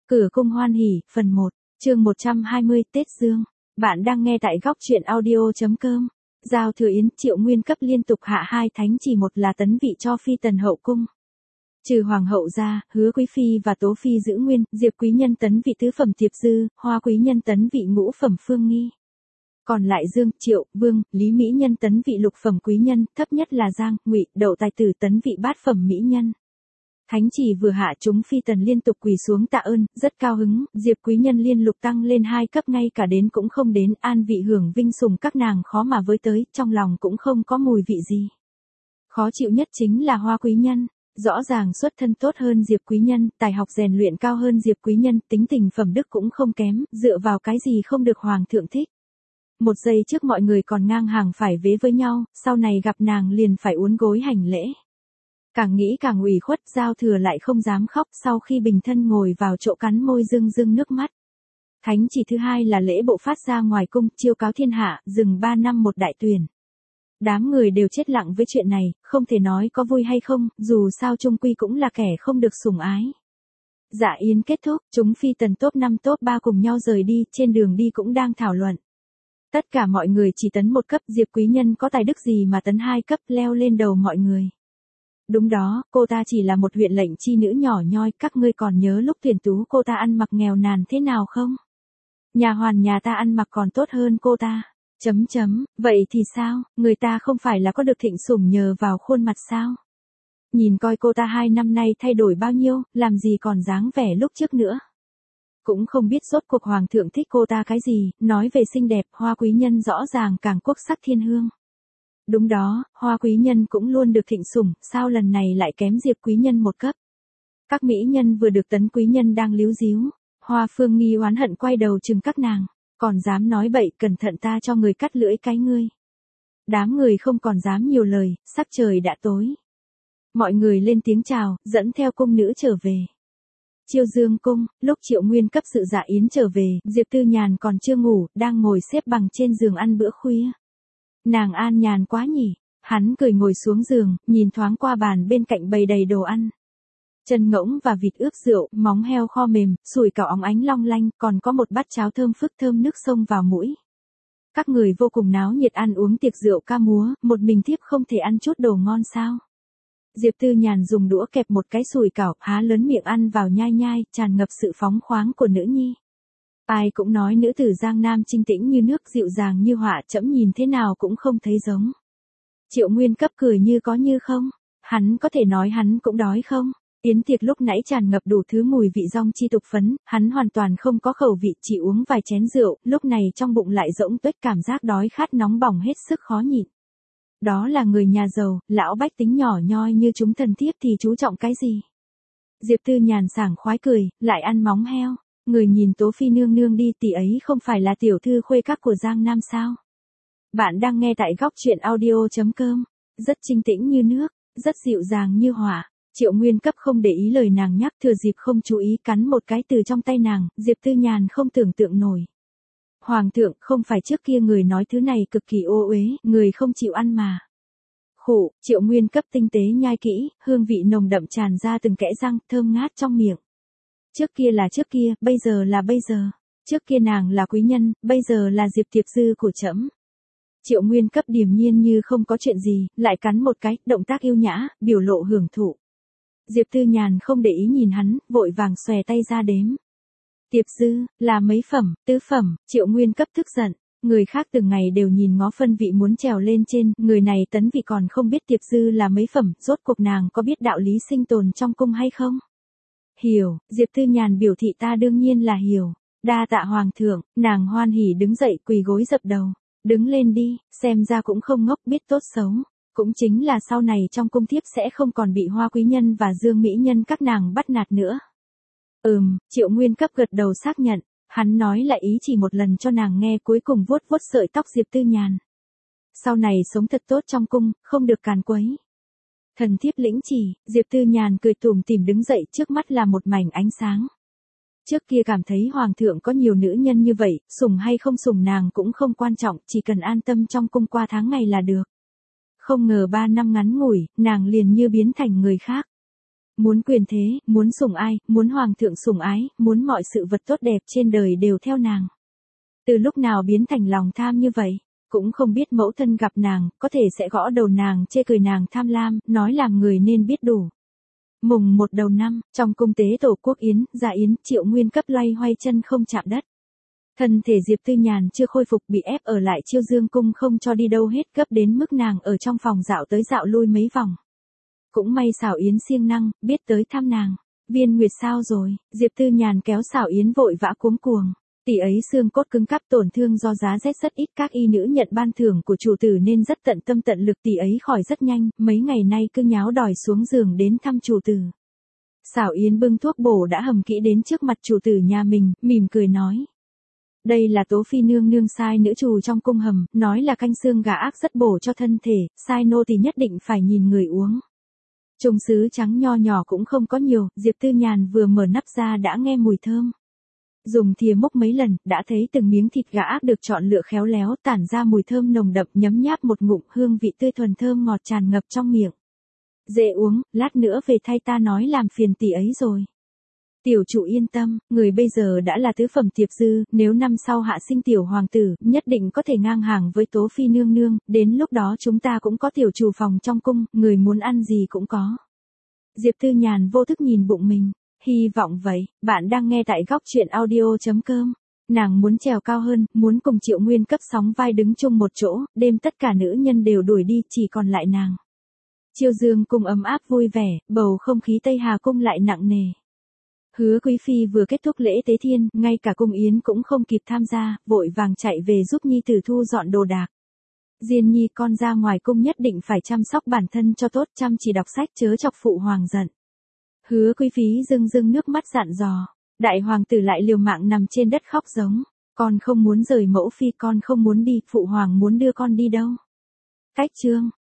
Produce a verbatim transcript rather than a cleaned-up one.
Cửa cung hoan hỉ, phần một, chương một trăm hai mươi, Tết Dương. Bạn đang nghe tại góc truyện audio.com. Giao Thừa Yến, Triệu Nguyên cấp liên tục hạ hai thánh chỉ, một là tấn vị cho phi tần hậu cung. Trừ hoàng hậu ra, Hứa Quý phi và Tố phi giữ nguyên, Diệp quý nhân tấn vị tứ phẩm Tiệp Dư, Hoa quý nhân tấn vị ngũ phẩm Phương Nghi. Còn lại Dương, Triệu, Vương, Lý mỹ nhân tấn vị lục phẩm quý nhân, thấp nhất là Giang, Ngụy, Đậu tài tử tấn vị bát phẩm mỹ nhân. Thánh chỉ vừa hạ, chúng phi tần liên tục quỳ xuống tạ ơn, rất cao hứng, Diệp quý nhân liên lục tăng lên hai cấp, ngay cả đến cũng không đến, an vị hưởng vinh sùng các nàng khó mà với tới, trong lòng cũng không có mùi vị gì. Khó chịu nhất chính là Hoa quý nhân, rõ ràng xuất thân tốt hơn Diệp quý nhân, tài học rèn luyện cao hơn Diệp quý nhân, tính tình phẩm đức cũng không kém, dựa vào cái gì không được hoàng thượng thích. Một giây trước mọi người còn ngang hàng phải vế với nhau, sau này gặp nàng liền phải uốn gối hành lễ. Càng nghĩ càng ủy khuất, Giao Thừa lại không dám khóc, sau khi bình thân ngồi vào chỗ cắn môi rưng rưng nước mắt. Thánh chỉ thứ hai là lễ bộ phát ra ngoài cung, chiêu cáo thiên hạ, dừng ba năm một đại tuyển. Đám người đều chết lặng với chuyện này, không thể nói có vui hay không, dù sao chung quy cũng là kẻ không được sủng ái. Dạ yến kết thúc, chúng phi tần top năm top ba cùng nhau rời đi, trên đường đi cũng đang thảo luận. Tất cả mọi người chỉ tấn một cấp, Diệp quý nhân có tài đức gì mà tấn hai cấp, leo lên đầu mọi người. Đúng đó, cô ta chỉ là một huyện lệnh chi nữ nhỏ nhoi, các ngươi còn nhớ lúc tuyển tú cô ta ăn mặc nghèo nàn thế nào không? Nhà hoàn nhà ta ăn mặc còn tốt hơn cô ta. Chấm chấm, vậy thì sao, người ta không phải là có được thịnh sủng nhờ vào khuôn mặt sao? Nhìn coi cô ta hai năm nay thay đổi bao nhiêu, làm gì còn dáng vẻ lúc trước nữa. Cũng không biết rốt cuộc hoàng thượng thích cô ta cái gì, nói về xinh đẹp, Hoa quý nhân rõ ràng càng quốc sắc thiên hương. Đúng đó, Hoa quý nhân cũng luôn được thịnh sủng, sao lần này lại kém Diệp quý nhân một cấp. Các mỹ nhân vừa được tấn quý nhân đang líu díu, Hoa Phương Nghi oán hận quay đầu chừng các nàng, còn dám nói bậy, cẩn thận ta cho người cắt lưỡi cái ngươi. Đám người không còn dám nhiều lời, sắc trời đã tối. Mọi người lên tiếng chào, dẫn theo cung nữ trở về. Chiêu Dương cung, lúc Triệu Nguyên cấp sự dạ yến trở về, Diệp Tư Nhàn còn chưa ngủ, đang ngồi xếp bằng trên giường ăn bữa khuya. Nàng an nhàn quá nhỉ, hắn cười ngồi xuống giường, nhìn thoáng qua bàn bên cạnh bày đầy đồ ăn. Chân ngỗng và vịt ướp rượu, móng heo kho mềm, sủi cảo óng ánh long lanh, còn có một bát cháo thơm phức thơm nước sông vào mũi. Các người vô cùng náo nhiệt ăn uống tiệc rượu ca múa, một mình thiếp không thể ăn chút đồ ngon sao? Diệp Tư Nhàn dùng đũa kẹp một cái sủi cảo, há lớn miệng ăn vào nhai nhai, tràn ngập sự phóng khoáng của nữ nhi. Ai cũng nói nữ tử Giang Nam trinh tĩnh như nước, dịu dàng như họa, trẫm nhìn thế nào cũng không thấy giống. Triệu Nguyên cấp cười như có như không, hắn có thể nói hắn cũng đói không? Yến tiệc lúc nãy tràn ngập đủ thứ mùi vị rong chi tục phấn, hắn hoàn toàn không có khẩu vị, chỉ uống vài chén rượu, lúc này trong bụng lại rỗng tuếch, cảm giác đói khát nóng bỏng hết sức khó nhịn. Đó là người nhà giàu, lão bách tính nhỏ nhoi như chúng thần thiếp thì chú trọng cái gì? Diệp Tư Nhàn sảng khoái cười, lại ăn móng heo. Người nhìn Tố phi nương nương đi, tỷ ấy không phải là tiểu thư khuê các của Giang Nam sao? Bạn đang nghe tại góc truyện audio.com. Rất trinh tĩnh như nước, rất dịu dàng như hỏa. Triệu Nguyên cấp không để ý lời nàng nhắc, thừa dịp không chú ý cắn một cái từ trong tay nàng, Diệp Tư Nhàn không tưởng tượng nổi. Hoàng thượng, không phải trước kia người nói thứ này cực kỳ ô uế, người không chịu ăn mà. Khổ, Triệu Nguyên cấp tinh tế nhai kỹ, hương vị nồng đậm tràn ra từng kẽ răng, thơm ngát trong miệng. Trước kia là trước kia, bây giờ là bây giờ. Trước kia nàng là quý nhân, bây giờ là Diệp Tiệp Dư của trẫm. Triệu Nguyên cấp điềm nhiên như không có chuyện gì, lại cắn một cái, động tác yêu nhã, biểu lộ hưởng thụ. Diệp Tư Nhàn không để ý nhìn hắn, vội vàng xòe tay ra đếm. Tiệp Dư, là mấy phẩm, tứ phẩm, Triệu Nguyên cấp tức giận. Người khác từng ngày đều nhìn ngó phân vị muốn trèo lên trên, người này tấn vị còn không biết Tiệp Dư là mấy phẩm, rốt cuộc nàng có biết đạo lý sinh tồn trong cung hay không? Hiểu, Diệp Tư Nhàn biểu thị ta đương nhiên là hiểu. Đa tạ hoàng thượng, nàng hoan hỉ đứng dậy quỳ gối dập đầu. Đứng lên đi, xem ra cũng không ngốc, biết tốt xấu. Cũng chính là sau này trong cung thiếp sẽ không còn bị Hoa quý nhân và Dương mỹ nhân các nàng bắt nạt nữa. Ừm, Triệu Nguyên cấp gật đầu xác nhận, hắn nói lại ý chỉ một lần cho nàng nghe, cuối cùng vuốt vuốt sợi tóc Diệp Tư Nhàn. Sau này sống thật tốt trong cung, không được càn quấy. Thần thiếp lĩnh chỉ, Diệp Tư Nhàn cười tủm tỉm đứng dậy, trước mắt là một mảnh ánh sáng. Trước kia cảm thấy hoàng thượng có nhiều nữ nhân như vậy, sủng hay không sủng nàng cũng không quan trọng, chỉ cần an tâm trong cung qua tháng ngày là được. Không ngờ ba năm ngắn ngủi, nàng liền như biến thành người khác. muốn quyền thế, muốn sủng ai, muốn hoàng thượng sủng ái, muốn mọi sự vật tốt đẹp trên đời đều theo nàng. Từ lúc nào biến thành lòng tham như vậy, cũng không biết mẫu thân gặp nàng, có thể sẽ gõ đầu nàng, chê cười nàng tham lam, nói làm người nên biết đủ. Mùng một đầu năm, trong cung tế tổ quốc yến, dạ yến, Triệu Nguyên cấp loay hoay chân không chạm đất. Thân thể Diệp Tư Nhàn chưa khôi phục bị ép ở lại Chiêu Dương cung không cho đi đâu hết, gấp đến mức nàng ở trong phòng dạo tới dạo lui mấy vòng. Cũng may Xảo Yến siêng năng, biết tới thăm nàng. Viên Nguyệt sao rồi? Diệp Tư Nhàn kéo Xảo Yến vội vã cuống cuồng. Tỷ ấy xương cốt cứng cáp tổn thương do giá rét rất ít, các y nữ nhận ban thưởng của chủ tử nên rất tận tâm tận lực, tỷ ấy khỏi rất nhanh, mấy ngày nay cứ nháo đòi xuống giường đến thăm chủ tử. Xảo Yến bưng thuốc bổ đã hầm kỹ đến trước mặt chủ tử nhà mình, mỉm cười nói. Đây là Tố Phi nương nương sai nữ trù trong cung hầm, nói là canh xương gà ác rất bổ cho thân thể, sai nô thì nhất định phải nhìn người uống. Chung sứ trắng nho nhỏ cũng không có nhiều, Diệp Tư Nhàn vừa mở nắp ra đã nghe mùi thơm. Dùng thìa múc mấy lần, đã thấy từng miếng thịt gà ác được chọn lựa khéo léo, tản ra mùi thơm nồng đậm, nhấm nháp một ngụm, hương vị tươi thuần thơm ngọt tràn ngập trong miệng. Dễ uống, lát nữa về thay ta nói làm phiền tỷ ấy rồi. Tiểu chủ yên tâm, người bây giờ đã là tứ phẩm tiệp dư, nếu năm sau hạ sinh tiểu hoàng tử, nhất định có thể ngang hàng với Tố Phi nương nương, đến lúc đó chúng ta cũng có tiểu chủ phòng trong cung, người muốn ăn gì cũng có. Diệp Tư Nhàn vô thức nhìn bụng mình, hy vọng vậy, bạn đang nghe tại góc truyện audio chấm com. Nàng muốn trèo cao hơn, muốn cùng Triệu Nguyên cấp sóng vai đứng chung một chỗ, đêm tất cả nữ nhân đều đuổi đi, chỉ còn lại nàng. Chiêu Dương cung ấm áp vui vẻ, bầu không khí Tây Hà cung lại nặng nề. Hứa Quý Phi vừa kết thúc lễ tế thiên, ngay cả cung yến cũng không kịp tham gia, vội vàng chạy về giúp nhi tử thu dọn đồ đạc. Diên nhi con ra ngoài cung nhất định phải chăm sóc bản thân cho tốt, chăm chỉ đọc sách chớ chọc phụ hoàng giận. Hứa Quý Phi rưng rưng nước mắt dặn dò, đại hoàng tử lại liều mạng nằm trên đất khóc giống, con không muốn rời mẫu phi, con không muốn đi, phụ hoàng muốn đưa con đi đâu. Cách chương